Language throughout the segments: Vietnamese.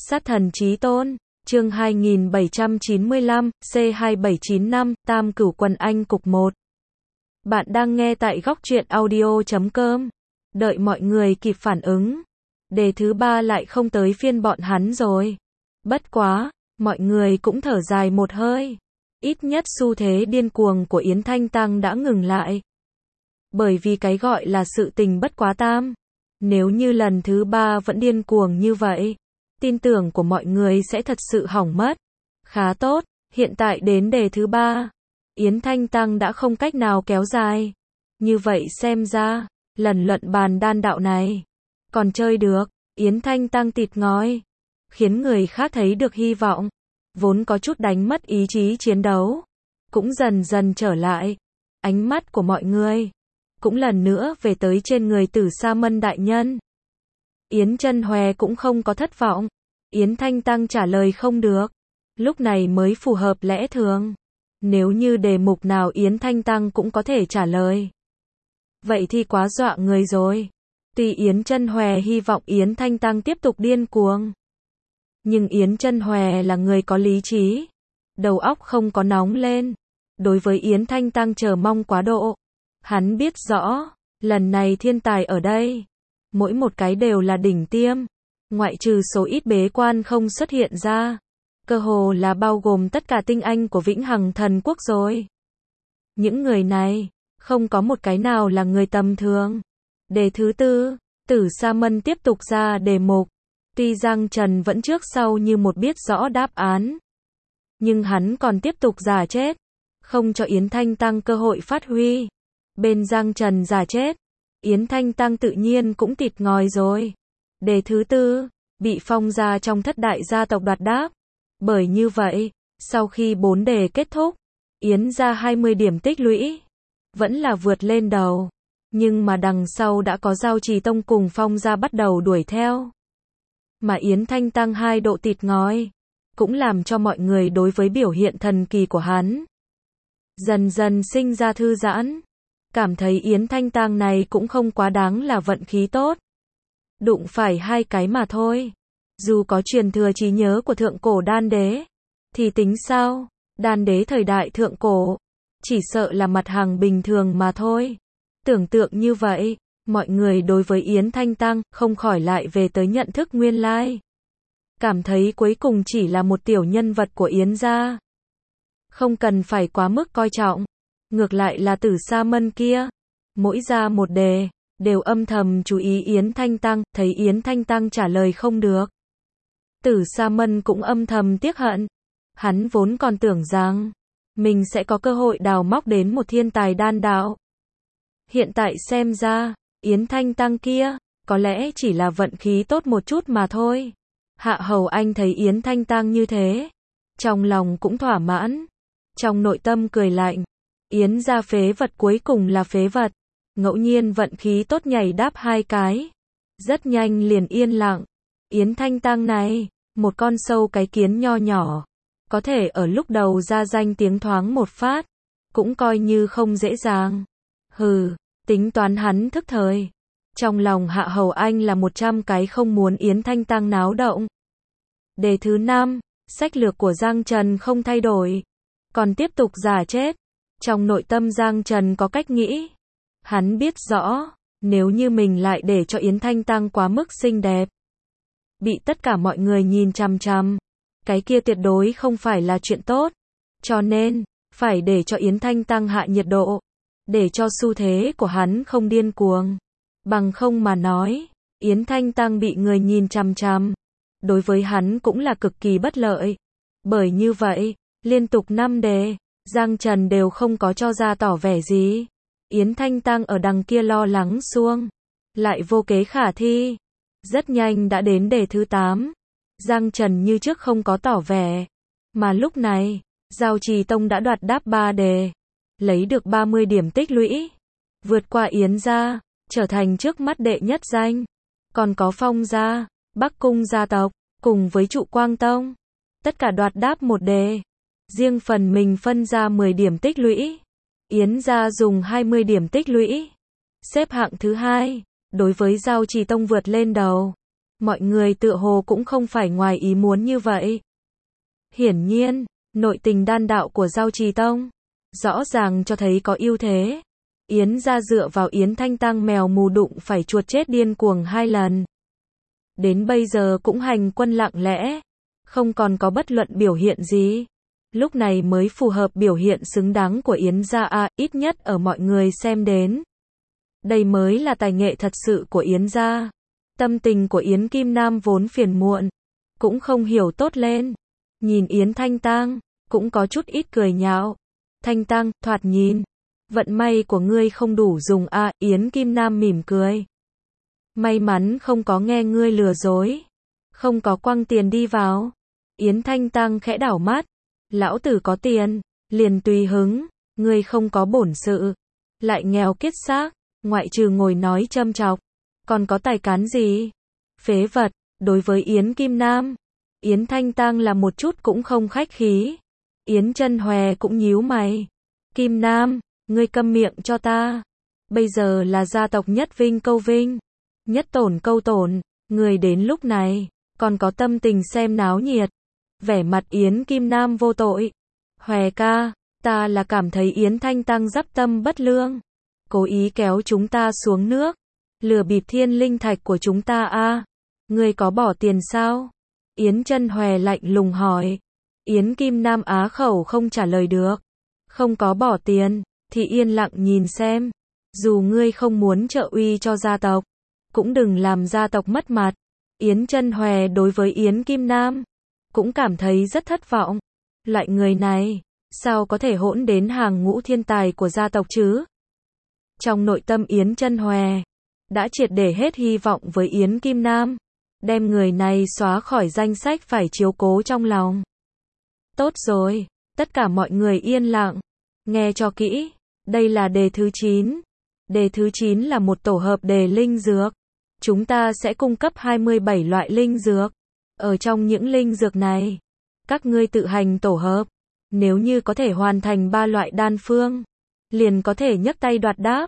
Sát thần chí tôn, chương 2795, C2795, Tam Cửu Quần Anh Cục 1. Bạn đang nghe tại góc truyện audio.com. Đợi mọi người kịp phản ứng. Đề thứ 3 lại không tới phiên bọn hắn rồi. Bất quá, mọi người cũng thở dài một hơi. Ít nhất xu thế điên cuồng của Yến Thanh Tăng đã ngừng lại. Bởi vì cái gọi là sự tình bất quá tam. Nếu như lần thứ 3 vẫn điên cuồng như vậy, tin tưởng của mọi người sẽ thật sự hỏng mất. Khá tốt, hiện tại đến đề thứ 3, Yến Thanh Tăng đã không cách nào kéo dài. Như vậy xem ra, lần luận bàn đan đạo này, còn chơi được. Yến Thanh Tăng tịt ngói, khiến người khác thấy được hy vọng. Vốn có chút đánh mất ý chí chiến đấu, cũng dần dần trở lại. Ánh mắt của mọi người cũng lần nữa về tới trên người Tử Sa Mân đại nhân. Yến Chân Hòe cũng không có thất vọng. Yến Thanh Tăng trả lời không được. Lúc này mới phù hợp lẽ thường. Nếu như đề mục nào Yến Thanh Tăng cũng có thể trả lời, vậy thì quá dọa người rồi. Tuy Yến Chân Hòe hy vọng Yến Thanh Tăng tiếp tục điên cuồng, nhưng Yến Chân Hòe là người có lý trí, đầu óc không có nóng lên. Đối với Yến Thanh Tăng chờ mong quá độ. Hắn biết rõ, lần này thiên tài ở đây, mỗi một cái đều là đỉnh tiêm, ngoại trừ số ít bế quan không xuất hiện ra, cơ hồ là bao gồm tất cả tinh anh của Vĩnh Hằng Thần Quốc rồi. Những người này, không có một cái nào là người tầm thường. Đề thứ 4, Tử Sa Mân tiếp tục ra đề mục. Tuy Giang Trần vẫn trước sau như một biết rõ đáp án, nhưng hắn còn tiếp tục giả chết, không cho Yến Thanh Tăng cơ hội phát huy. Bên Giang Trần giả chết, Yến Thanh Tăng tự nhiên cũng tịt ngòi rồi. Đề thứ 4, bị phong ra trong thất đại gia tộc đoạt đáp. Bởi như vậy, sau khi 4 đề kết thúc, Yến ra 20 điểm tích lũy, vẫn là vượt lên đầu. Nhưng mà đằng sau đã có Giao Trì Tông cùng phong ra bắt đầu đuổi theo. Mà Yến Thanh Tăng 2 độ tịt ngòi, cũng làm cho mọi người đối với biểu hiện thần kỳ của hắn dần dần sinh ra thư giãn. Cảm thấy Yến Thanh Tăng này cũng không quá đáng là vận khí tốt. Đụng phải 2 cái mà thôi. Dù có truyền thừa trí nhớ của thượng cổ đan đế, thì tính sao? Đan đế thời đại thượng cổ, chỉ sợ là mặt hàng bình thường mà thôi. Tưởng tượng như vậy, mọi người đối với Yến Thanh Tăng không khỏi lại về tới nhận thức nguyên lai. Cảm thấy cuối cùng chỉ là một tiểu nhân vật của Yến gia. Không cần phải quá mức coi trọng. Ngược lại là Tử Sa Mân kia, mỗi ra một đề, đều âm thầm chú ý Yến Thanh Tăng, thấy Yến Thanh Tăng trả lời không được. Tử Sa Mân cũng âm thầm tiếc hận. Hắn vốn còn tưởng rằng mình sẽ có cơ hội đào móc đến một thiên tài đan đạo. Hiện tại xem ra, Yến Thanh Tăng kia, có lẽ chỉ là vận khí tốt một chút mà thôi. Hạ Hầu Anh thấy Yến Thanh Tăng như thế, trong lòng cũng thỏa mãn, trong nội tâm cười lạnh. Yến gia phế vật cuối cùng là phế vật. Ngẫu nhiên vận khí tốt nhảy đáp 2 cái, rất nhanh liền yên lặng. Yến Thanh Tăng này, một con sâu cái kiến nho nhỏ, có thể ở lúc đầu ra danh tiếng thoáng một phát, cũng coi như không dễ dàng. Hừ, tính toán hắn thức thời. Trong lòng Hạ Hầu Anh là 100 cái không muốn Yến Thanh Tăng náo động. Đề thứ 5, sách lược của Giang Trần không thay đổi, còn tiếp tục giả chết. Trong nội tâm Giang Trần có cách nghĩ. Hắn biết rõ, nếu như mình lại để cho Yến Thanh Tăng quá mức xinh đẹp, bị tất cả mọi người nhìn chằm chằm, cái kia tuyệt đối không phải là chuyện tốt. Cho nên, phải để cho Yến Thanh Tăng hạ nhiệt độ, để cho xu thế của hắn không điên cuồng. Bằng không mà nói, Yến Thanh Tăng bị người nhìn chằm chằm, đối với hắn cũng là cực kỳ bất lợi. Bởi như vậy, liên tục 5 đề, Giang Trần đều không có cho ra tỏ vẻ gì. Yến Thanh Tăng ở đằng kia lo lắng xuông, lại vô kế khả thi. Rất nhanh đã đến đề thứ 8. Giang Trần như trước không có tỏ vẻ. Mà lúc này, Giao Trì Tông đã đoạt đáp 3 đề, lấy được 30 điểm tích lũy, vượt qua Yến gia, trở thành trước mắt đệ nhất danh. Còn có Phong gia, Bắc Cung gia tộc, cùng với Trụ Quang Tông, tất cả đoạt đáp 1 đề. Riêng phần mình phân ra 10 điểm tích lũy. Yến gia dùng 20 điểm tích lũy, xếp hạng thứ 2, đối với Giao Trì Tông vượt lên đầu. Mọi người tựa hồ cũng không phải ngoài ý muốn như vậy. Hiển nhiên, nội tình đan đạo của Giao Trì Tông rõ ràng cho thấy có ưu thế. Yến gia dựa vào Yến Thanh Tăng mèo mù đụng phải chuột chết điên cuồng 2 lần. Đến bây giờ cũng hành quân lặng lẽ, không còn có bất luận biểu hiện gì. Lúc này mới phù hợp biểu hiện xứng đáng của Yến gia ít nhất ở mọi người xem đến. Đây mới là tài nghệ thật sự của Yến gia. Tâm tình của Yến Kim Nam vốn phiền muộn, cũng không hiểu tốt lên. Nhìn Yến Thanh Tăng, cũng có chút ít cười nhạo. Thanh Tăng, thoạt nhìn, vận may của ngươi không đủ dùng Yến Kim Nam mỉm cười. May mắn không có nghe ngươi lừa dối, không có quăng tiền đi vào. Yến Thanh Tăng khẽ đảo mắt, lão tử có tiền, liền tùy hứng, ngươi không có bổn sự, lại nghèo kiết xác, ngoại trừ ngồi nói châm chọc, còn có tài cán gì? Phế vật. Đối với Yến Kim Nam, Yến Thanh Tăng là một chút cũng không khách khí. Yến Chân Hòe cũng nhíu mày. Kim Nam, ngươi câm miệng cho ta. Bây giờ là gia tộc nhất vinh câu vinh, nhất tổn câu tổn, người đến lúc này, còn có tâm tình xem náo nhiệt. Vẻ mặt Yến Kim Nam vô tội. Hòe ca, ta là cảm thấy Yến Thanh Tăng dắp tâm bất lương, cố ý kéo chúng ta xuống nước, lừa bịp thiên linh thạch của chúng ta Ngươi có bỏ tiền sao? Yến Chân Hòe lạnh lùng hỏi. Yến Kim Nam á khẩu không trả lời được. Không có bỏ tiền, thì yên lặng nhìn xem. Dù ngươi không muốn trợ uy cho gia tộc, cũng đừng làm gia tộc mất mặt. Yến Chân Hòe đối với Yến Kim Nam, cũng cảm thấy rất thất vọng. Loại người này, sao có thể hỗn đến hàng ngũ thiên tài của gia tộc chứ? Trong nội tâm Yến Chân Hòe, đã triệt để hết hy vọng với Yến Kim Nam. Đem người này xóa khỏi danh sách phải chiếu cố trong lòng. Tốt rồi, tất cả mọi người yên lặng. Nghe cho kỹ, đây là đề thứ 9. Đề thứ 9 là một tổ hợp đề linh dược. Chúng ta sẽ cung cấp 27 loại linh dược. Ở trong những linh dược này, các ngươi tự hành tổ hợp. Nếu như có thể hoàn thành 3 loại đan phương, liền có thể nhấc tay đoạt đáp.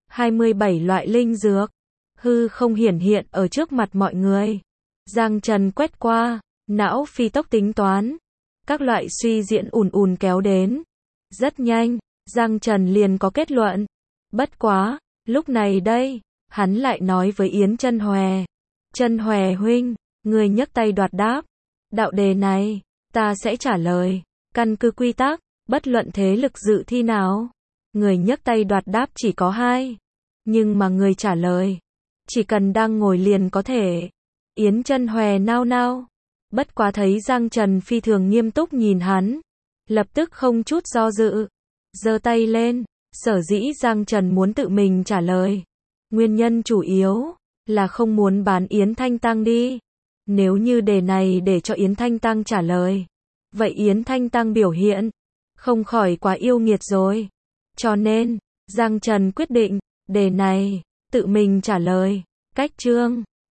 27 loại linh dược. Hư không hiển hiện ở trước mặt mọi người. Giang Trần quét qua, não phi tốc tính toán. Các loại suy diễn ùn kéo đến. Rất nhanh, Giang Trần liền có kết luận. Bất quá, lúc này đây, hắn lại nói với Yến Chân Hòe. Chân Hòe huynh, người nhấc tay đoạt đáp. Đạo đề này, ta sẽ trả lời. Căn cứ quy tắc, bất luận thế lực dự thi nào, người nhấc tay đoạt đáp chỉ có 2. Nhưng mà người trả lời, chỉ cần đang ngồi liền có thể. Yến Chân Hòe nao nao. Bất quá thấy Giang Trần phi thường nghiêm túc nhìn hắn, lập tức không chút do dự, giơ tay lên. Sở dĩ Giang Trần muốn tự mình trả lời, nguyên nhân chủ yếu là không muốn bán Yến Thanh Tăng đi. Nếu như đề này để cho Yến Thanh Tăng trả lời, vậy Yến Thanh Tăng biểu hiện không khỏi quá yêu nghiệt rồi. Cho nên, Giang Trần quyết định, đề này tự mình trả lời. Cách chương